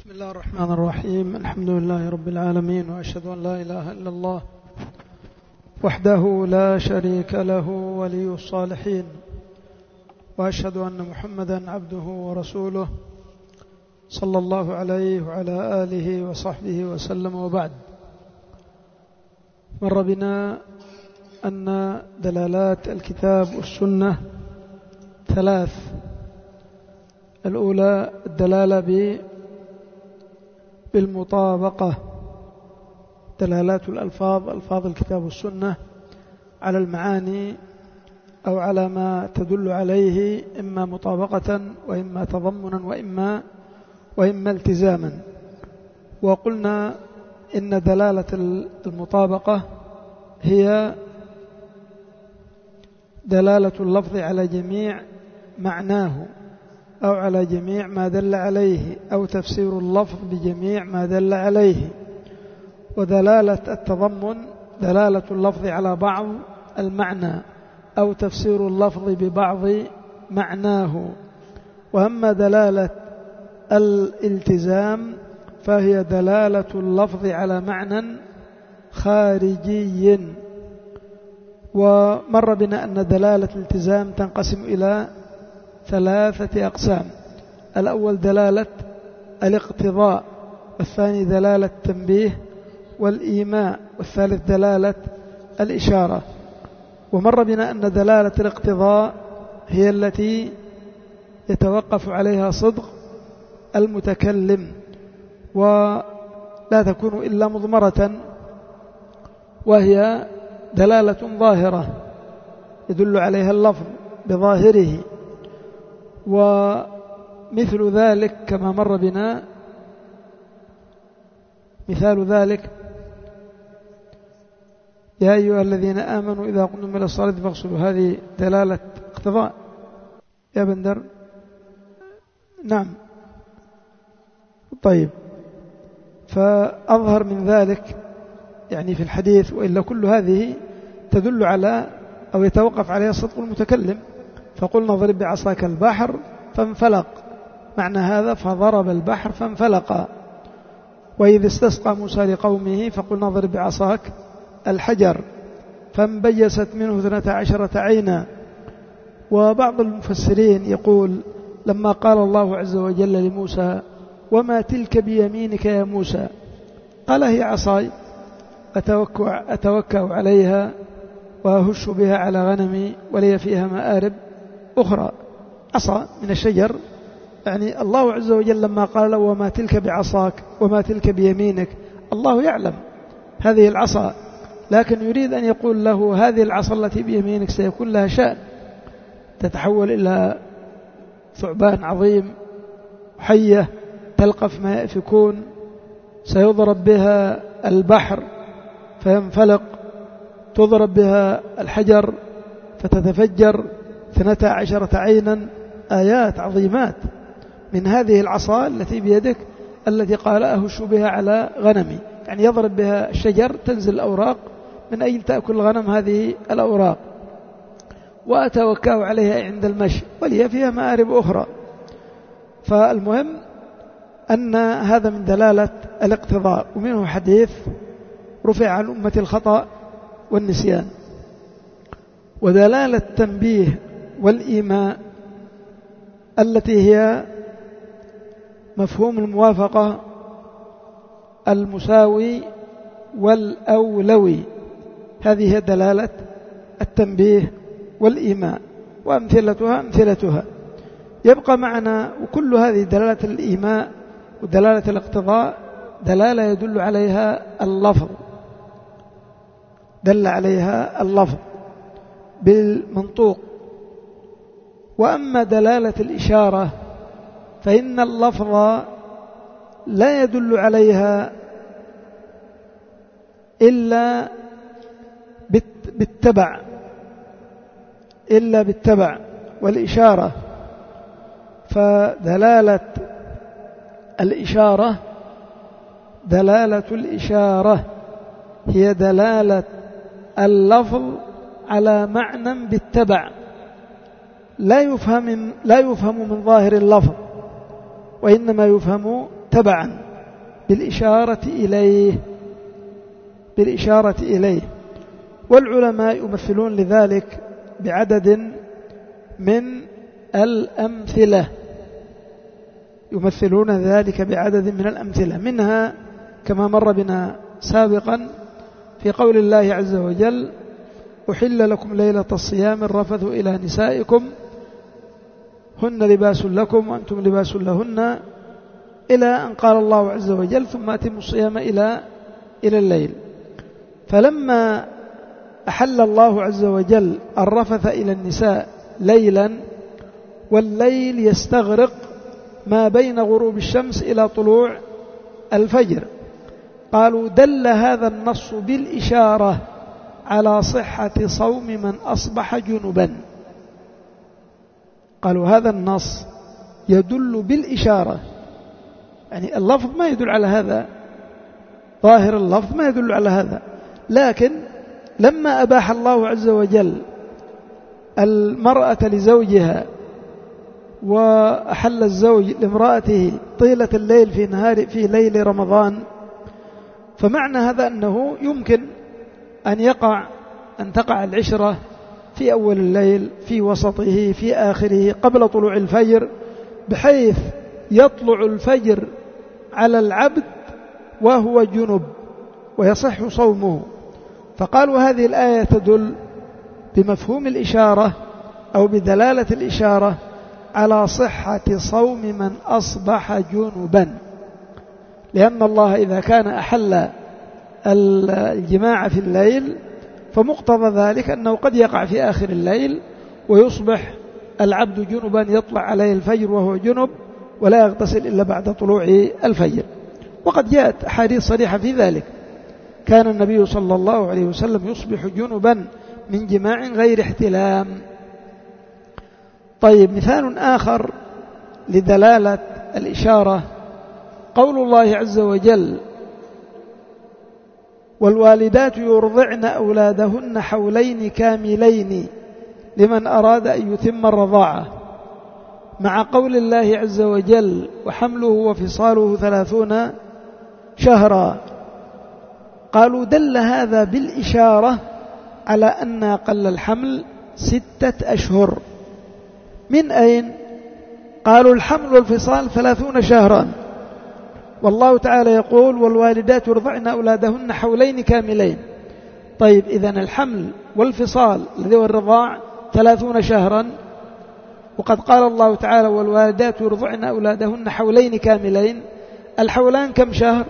بسم الله الرحمن الرحيم. الحمد لله رب العالمين، وأشهد أن لا إله إلا الله وحده لا شريك له ولي الصالحين، وأشهد أن محمدا عبده ورسوله صلى الله عليه وعلى آله وصحبه وسلم. وبعد، مر بنا أن دلالات الكتاب والسنة ثلاث. الأولى الدلالة بالمطابقة، دلالات ألفاظ الكتاب والسنة على المعاني أو على ما تدل عليه، إما مطابقة وإما تضمنا وإما التزاما. وقلنا إن دلالة المطابقة هي دلالة اللفظ على جميع معناه أو على جميع ما دل عليه، أو تفسير اللفظ بجميع ما دل عليه. ودلالة التضمن دلالة اللفظ على بعض المعنى أو تفسير اللفظ ببعض معناه. وأما دلالة الالتزام فهي دلالة اللفظ على معنى خارجي. ومر بنا أن دلالة الالتزام تنقسم إلى ثلاثة أقسام: الأول دلالة الاقتضاء، والثاني دلالة التنبيه والإيماء، والثالث دلالة الإشارة. ومر بنا أن دلالة الاقتضاء هي التي يتوقف عليها صدق المتكلم، ولا تكون إلا مضمرة، وهي دلالة ظاهرة يدل عليها اللفظ بظاهره. ومثل ذلك كما مر بنا مثال ذلك: يا أيها الذين آمنوا إذا قمتم إلى الصلاة فاغسلوا، هذه دلالة اقتضاء يا بندر. نعم، طيب. فأظهر من ذلك يعني في الحديث، وإلا كل هذه تدل على أو يتوقف عليها صدق المتكلم. فقلنا اضرب بعصاك البحر فانفلق، معنى هذا فضرب البحر فانفلق. وإذ استسقى موسى لقومه فقلنا اضرب بعصاك الحجر فانبجست منه 12 عينا. وبعض المفسرين يقول لما قال الله عز وجل لموسى: وما تلك بيمينك يا موسى؟ قال: هي عصاي أتوكأ عليها وأهش بها على غنمي ولي فيها مآرب أخرى. عصا من الشجر، يعني الله عز وجل لما قال له: وما تلك بعصاك وما تلك بيمينك، الله يعلم هذه العصا، لكن يريد أن يقول له: هذه العصا التي بيمينك سيكون لها شأن، تتحول إلى ثعبان عظيم، حية تلقف ما يأفكون، سيضرب بها البحر فينفلق، تضرب بها الحجر فتتفجر 12 عينا. آيات عظيمات من هذه العصا التي بيدك، التي قال أهش بها على غنمي، يعني يضرب بها الشجر تنزل الأوراق من أجل تأكل الغنم هذه الأوراق، وأتوكأ عليها عند المشي ولي فيها مآرب أخرى. فالمهم أن هذا من دلالة الاقتضاء. ومنه حديث: رفع عن أمة الخطأ والنسيان. ودلالة التنبيه والإيماء التي هي مفهوم الموافقة المساوي والأولوي، هذه هي دلالة التنبيه والإيماء. وأمثلتها يبقى معنا. وكل هذه دلالة الإيماء ودلالة الاقتضاء دلالة يدل عليها اللفظ، دل عليها اللفظ بالمنطوق. وأما دلالة الإشارة فإن اللفظ لا يدل عليها إلا بالتبع والإشارة. فدلالة الإشارة هي دلالة اللفظ على معنى بالتبع، لا يفهم من ظاهر اللفظ، وإنما يفهم تبعا بالإشارة إليه. والعلماء يمثلون لذلك بعدد من الأمثلة، يمثلون ذلك بعدد من الأمثلة، منها كما مر بنا سابقا في قول الله عز وجل: أحل لكم ليلة الصيام الرفث إلى نسائكم هن لباس لكم وأنتم لباس لهن، إلى أن قال الله عز وجل: ثم أتموا الصيام إلى الليل. فلما أحل الله عز وجل الرفث إلى النساء ليلا، والليل يستغرق ما بين غروب الشمس إلى طلوع الفجر، قالوا: دل هذا النص بالإشارة على صحة صوم من أصبح جنبا. قالوا هذا النص يدل بالإشارة، يعني اللفظ ما يدل على هذا، ظاهر اللفظ ما يدل على هذا، لكن لما أباح الله عز وجل المرأة لزوجها وأحل الزوج لامرأته طيلة الليل في ليل رمضان، فمعنى هذا أنه يمكن أن تقع العشرة في أول الليل، في وسطه، في آخره، قبل طلوع الفجر، بحيث يطلع الفجر على العبد وهو جنب ويصح صومه. فقالوا هذه الآية تدل بمفهوم الإشارة أو بدلالة الإشارة على صحة صوم من أصبح جنبا، لأن الله إذا كان أحل الجماع في الليل فمقتضى ذلك أنه قد يقع في آخر الليل ويصبح العبد جنبا، يطلع عليه الفجر وهو جنب ولا يغتسل إلا بعد طلوع الفجر. وقد جاءت أحاديث صريحة في ذلك، كان النبي صلى الله عليه وسلم يصبح جنبا من جماع غير احتلام. طيب، مثال آخر لدلالة الإشارة قول الله عز وجل: والوالدات يرضعن أولادهن حولين كاملين لمن أراد أن يتم الرضاعة، مع قول الله عز وجل: وحمله وفصاله 30 شهرا. قالوا دل هذا بالإشارة على أن أقل الحمل 6 أشهر. من أين؟ قالوا الحمل والفصال 30 شهرا، والله تعالى يقول: والوالدات يرضعن أولادهن حولين كاملين. طيب، إذن الحمل والفصال الذي هو الرضاع 30 شهرا، وقد قال الله تعالى: والوالدات يرضعن أولادهن حولين كاملين. الحولان كم شهر؟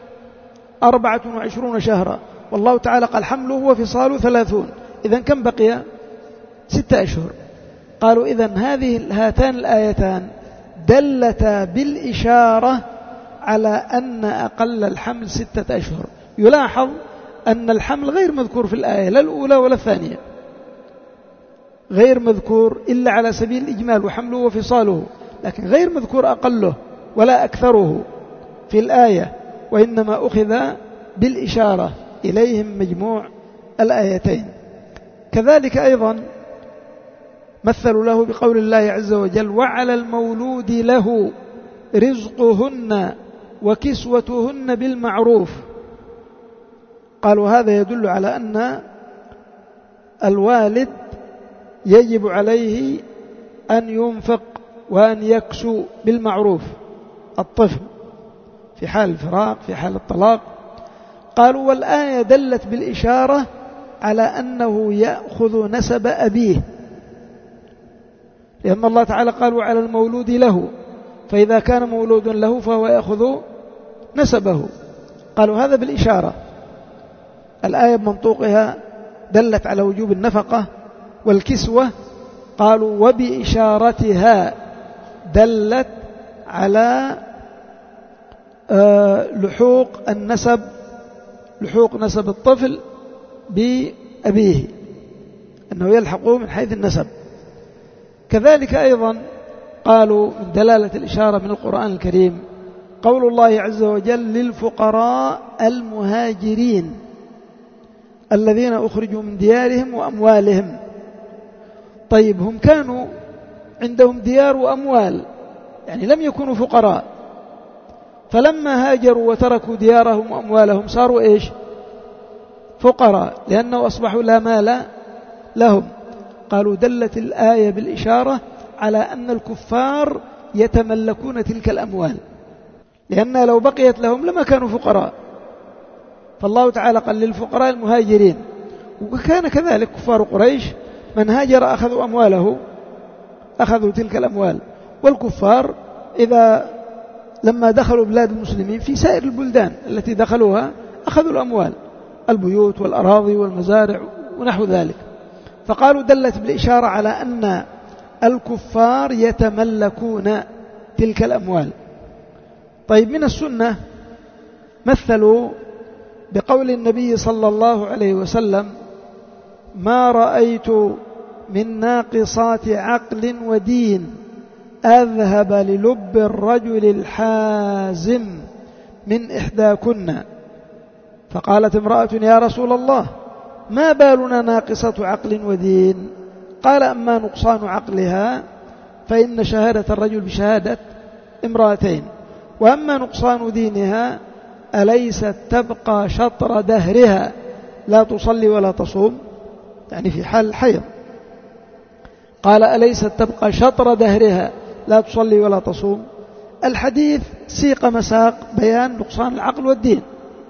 24 شهرا، والله تعالى قال: حمله وفصاله 30. إذن كم بقي؟ 6 أشهر. قالوا إذن هاتان الآيتان دلتا بالإشارة على أن أقل الحمل 6 أشهر. يلاحظ أن الحمل غير مذكور في الآية، لا الأولى ولا الثانية، غير مذكور إلا على سبيل الإجمال: وحمله وفصاله، لكن غير مذكور أقله ولا أكثره في الآية، وإنما أخذ بالإشارة إليهم مجموع الآيتين. كذلك أيضا مثلوا له بقول الله عز وجل: وعلى المولود له رزقهن وكسوتهن بالمعروف. قالوا هذا يدل على أن الوالد يجب عليه أن ينفق وأن يكسو بالمعروف الطفل في حال الفراق، في حال الطلاق. قالوا والآية دلت بالإشارة على أنه يأخذ نسب أبيه، لأن الله تعالى قال: وعلى المولود له، فإذا كان مولود له فهو يأخذ نسبه. قالوا هذا بالإشارة. الآية بمنطوقها دلت على وجوب النفقة والكسوة. قالوا وبإشارتها دلت على لحوق النسب، لحوق نسب الطفل بأبيه، أنه يلحقه من حيث النسب. كذلك أيضا قالوا من دلالة الإشارة من القرآن الكريم قول الله عز وجل: للفقراء المهاجرين الذين أخرجوا من ديارهم وأموالهم. طيب، هم كانوا عندهم ديار وأموال، يعني لم يكونوا فقراء، فلما هاجروا وتركوا ديارهم وأموالهم صاروا إيش؟ فقراء، لأنه أصبحوا لا مال لهم. قالوا دلت الآية بالإشارة على أن الكفار يتملكون تلك الأموال، لأن لو بقيت لهم لما كانوا فقراء. فالله تعالى قال للفقراء المهاجرين، وكان كذلك كفار قريش من هاجر أخذوا أمواله، أخذوا تلك الأموال. والكفار إذا لما دخلوا بلاد المسلمين في سائر البلدان التي دخلوها أخذوا الأموال، البيوت والأراضي والمزارع ونحو ذلك. فقالوا دلت بالإشارة على أن الكفار يتملكون تلك الأموال. طيب، من السنة مثلوا بقول النبي صلى الله عليه وسلم: ما رأيت من ناقصات عقل ودين أذهب للب الرجل الحازم من إحداكن. فقالت امرأة: يا رسول الله، ما بالنا ناقصة عقل ودين؟ قال: أما نقصان عقلها فإن شهادة الرجل بشهادة امرأتين، وأما نقصان دينها أليست تبقى شطر دهرها لا تصلي ولا تصوم، يعني في حال الحيض. قال: أليست تبقى شطر دهرها لا تصلي ولا تصوم. الحديث سيق مساق بيان نقصان العقل والدين،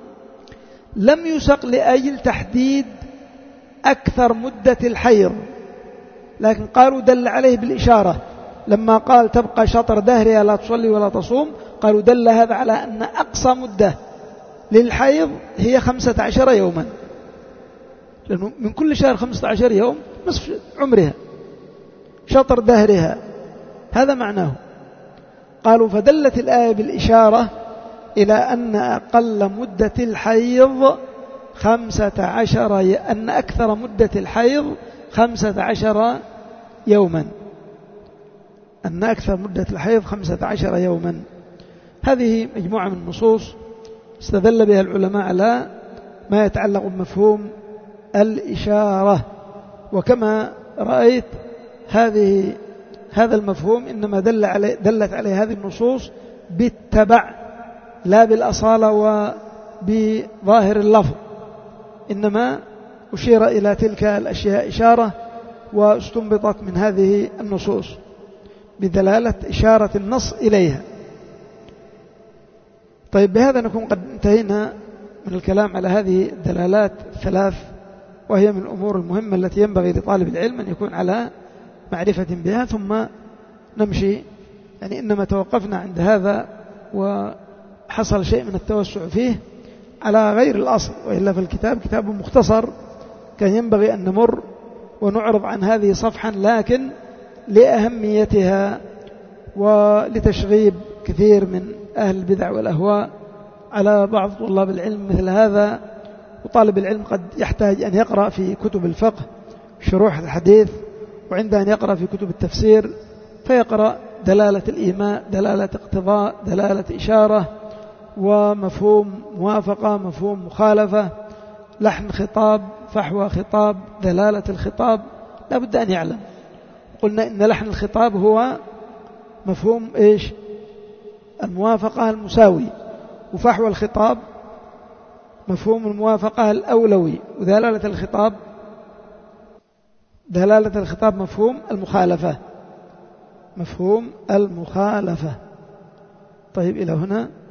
لم يسق لأجل تحديد أكثر مدة الحيض، لكن قالوا دل عليه بالإشارة. لما قال تبقى شطر دهرها لا تصلي ولا تصوم، قالوا دل هذا على أن أقصى مدة للحيض هي 15 يوما، لأنه من كل شهر 15 يوم نصف عمرها، شطر دهرها، هذا معناه. قالوا فدلت الآية بالإشارة إلى أن أقل مدة الحيض 15، أن أكثر مدة الحيض 15 يوما، أن أكثر مدة الحيض 15 يوما. هذه مجموعة من النصوص استدل بها العلماء على ما يتعلق بمفهوم الإشارة. وكما رأيت هذا المفهوم إنما دلت عليه هذه النصوص بالتبع لا بالأصالة وبظاهر اللفظ، إنما أشير إلى تلك الأشياء إشارة واستنبطت من هذه النصوص بدلالة إشارة النص إليها. طيب، بهذا نكون قد انتهينا من الكلام على هذه الدلالات الثلاث، وهي من الأمور المهمة التي ينبغي لطالب العلم أن يكون على معرفة بها. ثم نمشي، يعني إنما توقفنا عند هذا وحصل شيء من التوسع فيه على غير الأصل، وإلا في الكتاب كتاب مختصر كان ينبغي أن نمر ونعرض عن هذه صفحا، لكن لأهميتها ولتشغيب كثير من أهل البدع والأهواء على بعض طلاب العلم مثل هذا. وطالب العلم قد يحتاج أن يقرأ في كتب الفقه شروح الحديث، وعند أن يقرأ في كتب التفسير فيقرأ دلالة الإيماء، دلالة اقتضاء، دلالة إشارة، ومفهوم موافقة، مفهوم مخالفة، لحن خطاب، فحوى خطاب، دلالة الخطاب، لا بد أن يعلم. قلنا إن لحن الخطاب هو مفهوم إيش؟ الموافقة المساوي، وفحوى الخطاب مفهوم الموافقة الأولوي، ودلالة الخطاب مفهوم المخالفة، مفهوم المخالفة. طيب، إلى هنا